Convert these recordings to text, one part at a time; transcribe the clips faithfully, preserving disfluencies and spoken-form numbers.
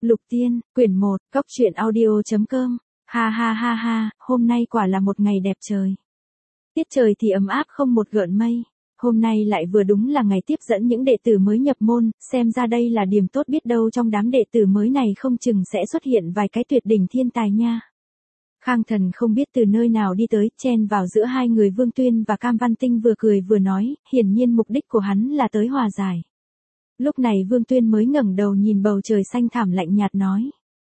Lục Tiên, quyển một, cốc truyện audio.com. Ha ha ha ha, hôm nay quả là một ngày đẹp trời. Tiết trời thì ấm áp không một gợn mây. Hôm nay lại vừa đúng là ngày tiếp dẫn những đệ tử mới nhập môn, xem ra đây là điểm tốt, biết đâu trong đám đệ tử mới này không chừng sẽ xuất hiện vài cái tuyệt đỉnh thiên tài nha. Khang Thần không biết từ nơi nào đi tới, chen vào giữa hai người Vương Tuyên và Cam Văn Tinh, vừa cười vừa nói, hiển nhiên mục đích của hắn là tới hòa giải. Lúc này Vương Tuyên mới ngẩng đầu nhìn bầu trời xanh thẳm lạnh nhạt nói.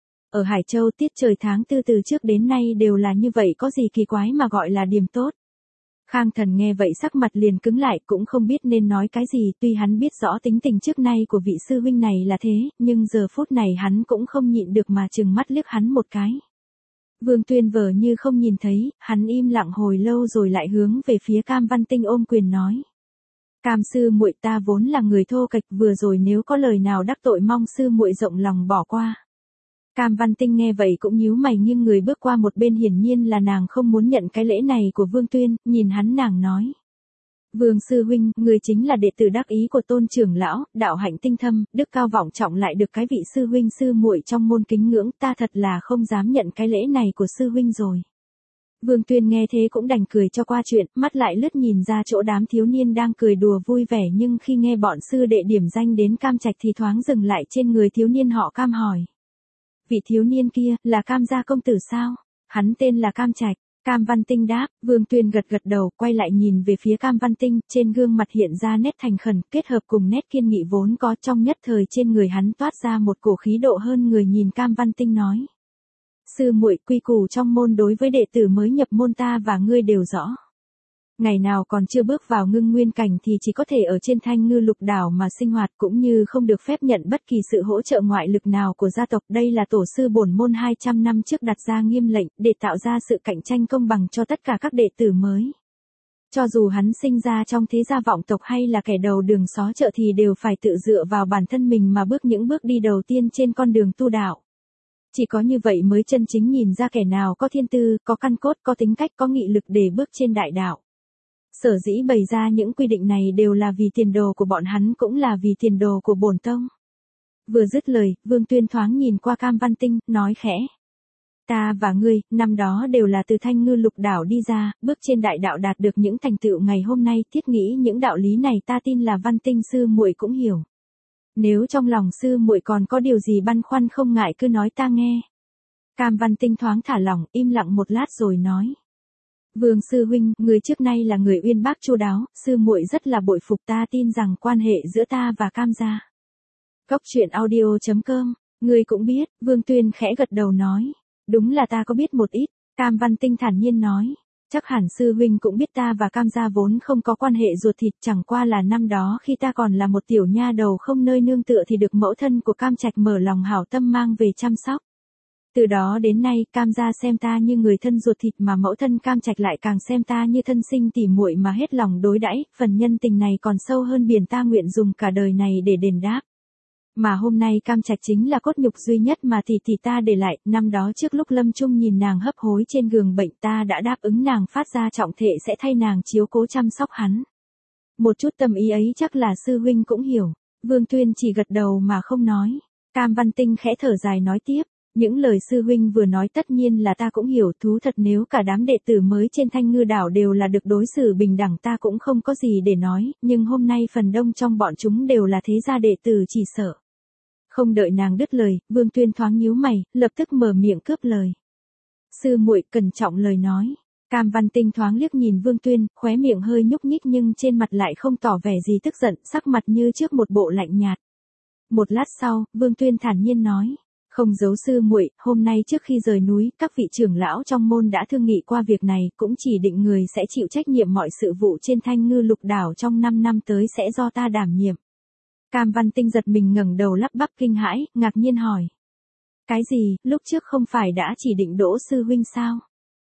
Ở Hải Châu tiết trời tháng tư từ trước đến nay đều là như vậy, có gì kỳ quái mà gọi là điểm tốt. Khang Thần nghe vậy sắc mặt liền cứng lại, cũng không biết nên nói cái gì, tuy hắn biết rõ tính tình trước nay của vị sư huynh này là thế, nhưng giờ phút này hắn cũng không nhịn được mà trừng mắt liếc hắn một cái. Vương Tuyên vờ như không nhìn thấy, hắn im lặng hồi lâu rồi lại hướng về phía Cam Văn Tinh ôm quyền nói. Cam sư muội, ta vốn là người thô kệch, vừa rồi nếu có lời nào đắc tội mong sư muội rộng lòng bỏ qua. Cam Văn Tinh nghe vậy cũng nhíu mày nghiêng người bước qua một bên, hiển nhiên là nàng không muốn nhận cái lễ này của Vương Tuyên, nhìn hắn nàng nói. Vương sư huynh, người chính là đệ tử đắc ý của Tôn trưởng lão, đạo hạnh tinh thâm, đức cao vọng trọng, lại được cái vị sư huynh sư muội trong môn kính ngưỡng, ta thật là không dám nhận cái lễ này của sư huynh rồi. Vương Tuyên nghe thế cũng đành cười cho qua chuyện, mắt lại lướt nhìn ra chỗ đám thiếu niên đang cười đùa vui vẻ, nhưng khi nghe bọn sư đệ điểm danh đến Cam Trạch thì thoáng dừng lại trên người thiếu niên họ Cam, hỏi. Vị thiếu niên kia, là Cam gia công tử sao? Hắn tên là Cam Trạch. Cam Văn Tinh đáp. Vương Tuyên gật gật đầu, quay lại nhìn về phía Cam Văn Tinh, trên gương mặt hiện ra nét thành khẩn, kết hợp cùng nét kiên nghị vốn có, trong nhất thời trên người hắn toát ra một cổ khí độ hơn người, nhìn Cam Văn Tinh nói. Sư muội, quy củ trong môn đối với đệ tử mới nhập môn ta và ngươi đều rõ. Ngày nào còn chưa bước vào ngưng nguyên cảnh thì chỉ có thể ở trên Thanh Ngư Lục đảo mà sinh hoạt, cũng như không được phép nhận bất kỳ sự hỗ trợ ngoại lực nào của gia tộc. Đây là tổ sư bổn môn hai trăm năm trước đặt ra nghiêm lệnh, để tạo ra sự cạnh tranh công bằng cho tất cả các đệ tử mới. Cho dù hắn sinh ra trong thế gia vọng tộc hay là kẻ đầu đường xó chợ thì đều phải tự dựa vào bản thân mình mà bước những bước đi đầu tiên trên con đường tu đạo. Chỉ có như vậy mới chân chính nhìn ra kẻ nào có thiên tư, có căn cốt, có tính cách, có nghị lực để bước trên đại đạo. Sở dĩ bày ra những quy định này đều là vì tiền đồ của bọn hắn, cũng là vì tiền đồ của bổn tông. Vừa dứt lời, Vương Tuyên thoáng nhìn qua Cam Văn Tinh, nói khẽ. Ta và ngươi, năm đó đều là từ Thanh Ngư Lục đảo đi ra, bước trên đại đạo đạt được những thành tựu ngày hôm nay, thiết nghĩ những đạo lý này ta tin là Văn Tinh sư muội cũng hiểu. Nếu trong lòng sư muội còn có điều gì băn khoăn không ngại cứ nói ta nghe. Cam Văn Tinh thoáng thả lỏng, im lặng một lát rồi nói. Vương sư huynh, người trước nay là người uyên bác chu đáo, sư muội rất là bội phục, ta tin rằng quan hệ giữa ta và Cam gia. Cốc truyện audio.com, người cũng biết. Vương Tuyên khẽ gật đầu nói. Đúng là ta có biết một ít. Cam Văn Tinh thản nhiên nói. Chắc hẳn sư huynh cũng biết ta và Cam gia vốn không có quan hệ ruột thịt, chẳng qua là năm đó khi ta còn là một tiểu nha đầu không nơi nương tựa thì được mẫu thân của Cam Trạch mở lòng hảo tâm mang về chăm sóc. Từ đó đến nay, Cam gia xem ta như người thân ruột thịt, mà mẫu thân Cam Trạch lại càng xem ta như thân sinh tỉ muội mà hết lòng đối đãi, phần nhân tình này còn sâu hơn biển, ta nguyện dùng cả đời này để đền đáp. Mà hôm nay Cam Trạch chính là cốt nhục duy nhất mà tỷ tỷ ta để lại, năm đó trước lúc lâm chung nhìn nàng hấp hối trên giường bệnh, ta đã đáp ứng nàng phát ra trọng thệ sẽ thay nàng chiếu cố chăm sóc hắn. Một chút tâm ý ấy chắc là sư huynh cũng hiểu. Vương Tuyên chỉ gật đầu mà không nói. Cam Văn Tinh khẽ thở dài nói tiếp. Những lời sư huynh vừa nói tất nhiên là ta cũng hiểu, thú thật nếu cả đám đệ tử mới trên Thanh Ngư đảo đều là được đối xử bình đẳng ta cũng không có gì để nói, nhưng hôm nay phần đông trong bọn chúng đều là thế gia đệ tử, chỉ sợ. Không đợi nàng đứt lời, Vương Tuyên thoáng nhíu mày, lập tức mở miệng cướp lời. Sư muội cẩn trọng lời nói. Cam Văn Tinh thoáng liếc nhìn Vương Tuyên, khóe miệng hơi nhúc nhích nhưng trên mặt lại không tỏ vẻ gì tức giận, sắc mặt như trước một bộ lạnh nhạt. Một lát sau, Vương Tuyên thản nhiên nói. Không giấu sư muội, hôm nay trước khi rời núi, các vị trưởng lão trong môn đã thương nghị qua việc này, cũng chỉ định người sẽ chịu trách nhiệm mọi sự vụ trên Thanh Ngư Lục đảo trong năm năm tới sẽ do ta đảm nhiệm. Cam Văn Tinh giật mình ngẩng đầu lắp bắp kinh hãi, ngạc nhiên hỏi. Cái gì, lúc trước không phải đã chỉ định Đỗ sư huynh sao?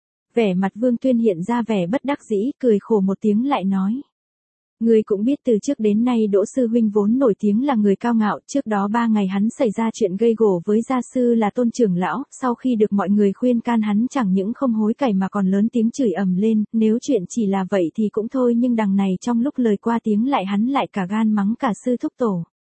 Vẻ mặt Vương Tuyên hiện ra vẻ bất đắc dĩ, cười khổ một tiếng lại nói. Ngươi cũng biết từ trước đến nay Đỗ sư huynh vốn nổi tiếng là người cao ngạo, trước đó ba ngày hắn xảy ra chuyện gây gổ với gia sư là Tôn trưởng lão, sau khi được mọi người khuyên can hắn chẳng những không hối cải mà còn lớn tiếng chửi ầm lên, nếu chuyện chỉ là vậy thì cũng thôi, nhưng đằng này trong lúc lời qua tiếng lại hắn lại cả gan mắng cả sư thúc tổ.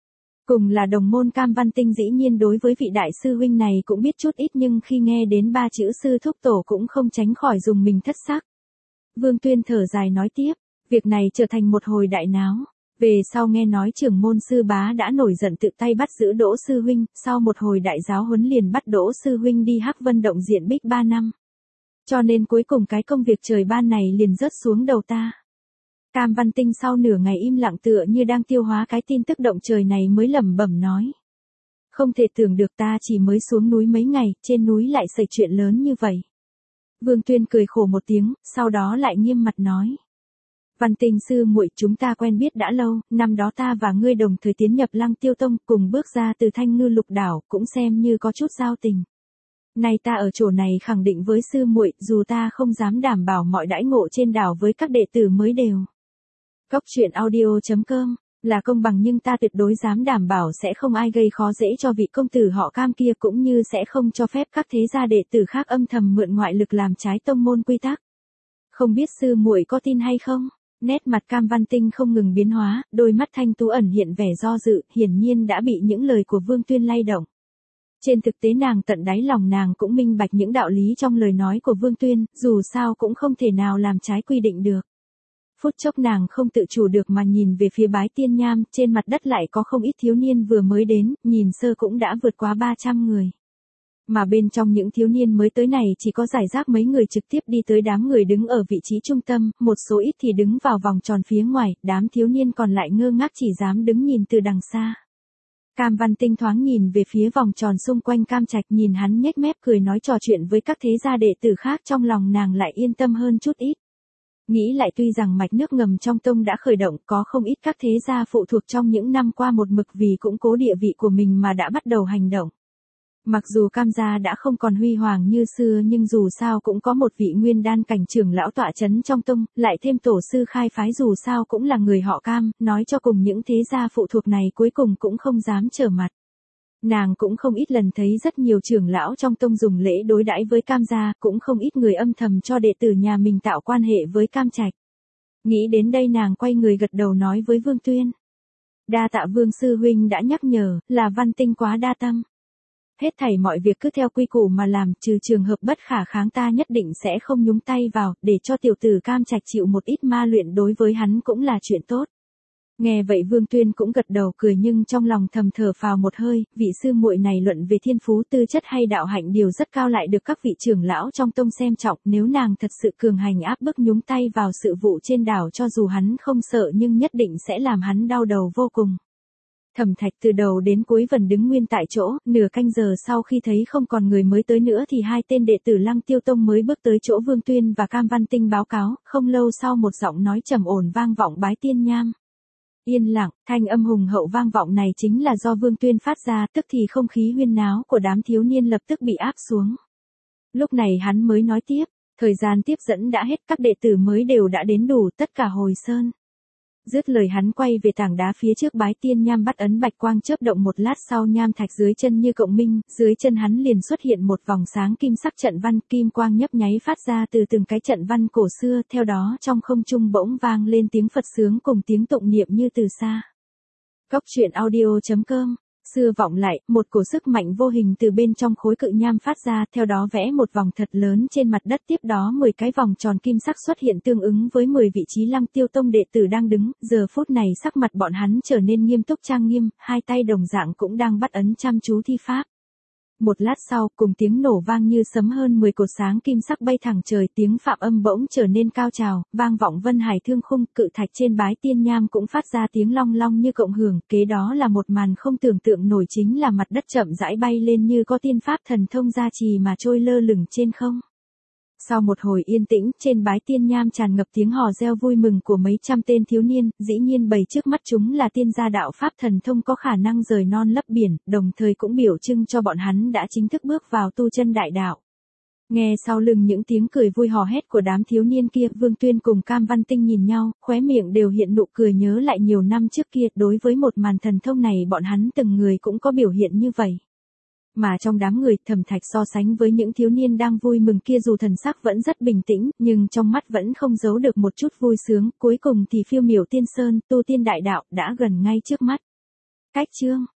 Cùng là đồng môn Cam Văn Tinh dĩ nhiên đối với vị đại sư huynh này cũng biết chút ít, nhưng khi nghe đến ba chữ sư thúc tổ cũng không tránh khỏi dùng mình thất sắc. Vương Tuyên thở dài nói tiếp, việc này trở thành một hồi đại náo. Về sau nghe nói trưởng môn sư bá đã nổi giận tự tay bắt giữ Đỗ sư huynh, sau một hồi đại giáo huấn liền bắt Đỗ sư huynh đi Hắc Vân động diện bích ba năm. Cho nên cuối cùng cái công việc trời ban này liền rớt xuống đầu ta. Cam Văn Tinh sau nửa ngày im lặng tựa như đang tiêu hóa cái tin tức động trời này mới lẩm bẩm nói. Không thể tưởng được ta chỉ mới xuống núi mấy ngày, trên núi lại xảy chuyện lớn như vậy. Vương Tuyên cười khổ một tiếng, sau đó lại nghiêm mặt nói. Văn Tinh sư muội, chúng ta quen biết đã lâu, năm đó ta và ngươi đồng thời tiến nhập Lăng Tiêu Tông, cùng bước ra từ Thanh Ngư Lục đảo, cũng xem như có chút giao tình. Nay ta ở chỗ này khẳng định với sư muội, dù ta không dám đảm bảo mọi đãi ngộ trên đảo với các đệ tử mới đều. Cốc truyện audio chấm com là công bằng, nhưng ta tuyệt đối dám đảm bảo sẽ không ai gây khó dễ cho vị công tử họ Cam kia, cũng như sẽ không cho phép các thế gia đệ tử khác âm thầm mượn ngoại lực làm trái tông môn quy tắc. Không biết sư muội có tin hay không? Nét mặt Cam Văn Tinh không ngừng biến hóa, đôi mắt thanh tú ẩn hiện vẻ do dự, hiển nhiên đã bị những lời của Vương Tuyên lay động. Trên thực tế nàng tận đáy lòng nàng cũng minh bạch những đạo lý trong lời nói của Vương Tuyên, dù sao cũng không thể nào làm trái quy định được. Phút chốc nàng không tự chủ được mà nhìn về phía Bái Tiên Nham, trên mặt đất lại có không ít thiếu niên vừa mới đến, nhìn sơ cũng đã vượt quá ba trăm người. Mà bên trong những thiếu niên mới tới này chỉ có giải rác mấy người trực tiếp đi tới đám người đứng ở vị trí trung tâm, một số ít thì đứng vào vòng tròn phía ngoài, đám thiếu niên còn lại ngơ ngác chỉ dám đứng nhìn từ đằng xa. Cam Văn Tinh thoáng nhìn về phía vòng tròn xung quanh Cam Trạch, nhìn hắn nhếch mép cười nói trò chuyện với các thế gia đệ tử khác, trong lòng nàng lại yên tâm hơn chút ít. Nghĩ lại tuy rằng mạch nước ngầm trong tông đã khởi động, có không ít các thế gia phụ thuộc trong những năm qua một mực vì củng cố địa vị của mình mà đã bắt đầu hành động. Mặc dù Cam gia đã không còn huy hoàng như xưa, nhưng dù sao cũng có một vị nguyên đan cảnh trưởng lão tọa chấn trong tông, lại thêm tổ sư khai phái dù sao cũng là người họ Cam, nói cho cùng những thế gia phụ thuộc này cuối cùng cũng không dám trở mặt. Nàng cũng không ít lần thấy rất nhiều trưởng lão trong tông dùng lễ đối đãi với Cam gia, cũng không ít người âm thầm cho đệ tử nhà mình tạo quan hệ với Cam Trạch. Nghĩ đến đây nàng quay người gật đầu nói với Vương Tuyên. Đa tạ Vương sư huynh đã nhắc nhở, là Văn Tinh quá đa tâm. Hết thảy mọi việc cứ theo quy củ mà làm, trừ trường hợp bất khả kháng ta nhất định sẽ không nhúng tay vào, để cho tiểu tử Cam Trạch chịu một ít ma luyện đối với hắn cũng là chuyện tốt. Nghe vậy Vương Tuyên cũng gật đầu cười, nhưng trong lòng thầm thở phào một hơi, vị sư muội này luận về thiên phú tư chất hay đạo hạnh đều rất cao, lại được các vị trưởng lão trong tông xem trọng, nếu nàng thật sự cường hành áp bức nhúng tay vào sự vụ trên đảo, cho dù hắn không sợ nhưng nhất định sẽ làm hắn đau đầu vô cùng. Thẩm Thạch từ đầu đến cuối vẫn đứng nguyên tại chỗ, nửa canh giờ sau khi thấy không còn người mới tới nữa thì hai tên đệ tử Lăng Tiêu Tông mới bước tới chỗ Vương Tuyên và Cam Văn Tinh báo cáo, không lâu sau một giọng nói trầm ổn vang vọng Bái Tiên Nham. Yên lặng, thanh âm hùng hậu vang vọng này chính là do Vương Tuyên phát ra, tức thì không khí huyên náo của đám thiếu niên lập tức bị áp xuống. Lúc này hắn mới nói tiếp, thời gian tiếp dẫn đã hết, các đệ tử mới đều đã đến đủ, tất cả hồi sơn. Dứt lời hắn quay về tảng đá phía trước Bái Tiên Nham, bắt ấn bạch quang chớp động, một lát sau nham thạch dưới chân như cộng minh, dưới chân hắn liền xuất hiện một vòng sáng kim sắc trận văn, kim quang nhấp nháy phát ra từ từng cái trận văn cổ xưa, theo đó trong không trung bỗng vang lên tiếng Phật sướng cùng tiếng tụng niệm như từ xa. Cốc truyện audio chấm com Xưa vọng lại, một cổ sức mạnh vô hình từ bên trong khối cự nham phát ra, theo đó vẽ một vòng thật lớn trên mặt đất, tiếp đó mười cái vòng tròn kim sắc xuất hiện tương ứng với mười vị trí Lăng Tiêu Tông đệ tử đang đứng, giờ phút này sắc mặt bọn hắn trở nên nghiêm túc trang nghiêm, hai tay đồng dạng cũng đang bắt ấn chăm chú thi pháp. Một lát sau, cùng tiếng nổ vang như sấm, hơn mười cột sáng kim sắc bay thẳng trời, tiếng phạm âm bỗng trở nên cao trào, vang vọng Vân Hải Thương Khung, cự thạch trên Bái Tiên Nham cũng phát ra tiếng long long như cộng hưởng, kế đó là một màn không tưởng tượng nổi, chính là mặt đất chậm rãi bay lên như có tiên pháp thần thông gia trì mà trôi lơ lửng trên không. Sau một hồi yên tĩnh, trên Bái Tiên Nham tràn ngập tiếng hò reo vui mừng của mấy trăm tên thiếu niên, dĩ nhiên bày trước mắt chúng là tiên gia đạo pháp thần thông có khả năng rời non lấp biển, đồng thời cũng biểu trưng cho bọn hắn đã chính thức bước vào tu chân đại đạo. Nghe sau lưng những tiếng cười vui hò hét của đám thiếu niên kia, Vương Tuyên cùng Cam Văn Tinh nhìn nhau, khóe miệng đều hiện nụ cười, nhớ lại nhiều năm trước kia, đối với một màn thần thông này bọn hắn từng người cũng có biểu hiện như vậy. Mà trong đám người, Thẩm Thạch so sánh với những thiếu niên đang vui mừng kia, dù thần sắc vẫn rất bình tĩnh, nhưng trong mắt vẫn không giấu được một chút vui sướng, cuối cùng thì phiêu miểu tiên sơn, tu tiên đại đạo, đã gần ngay trước mắt. Cách chương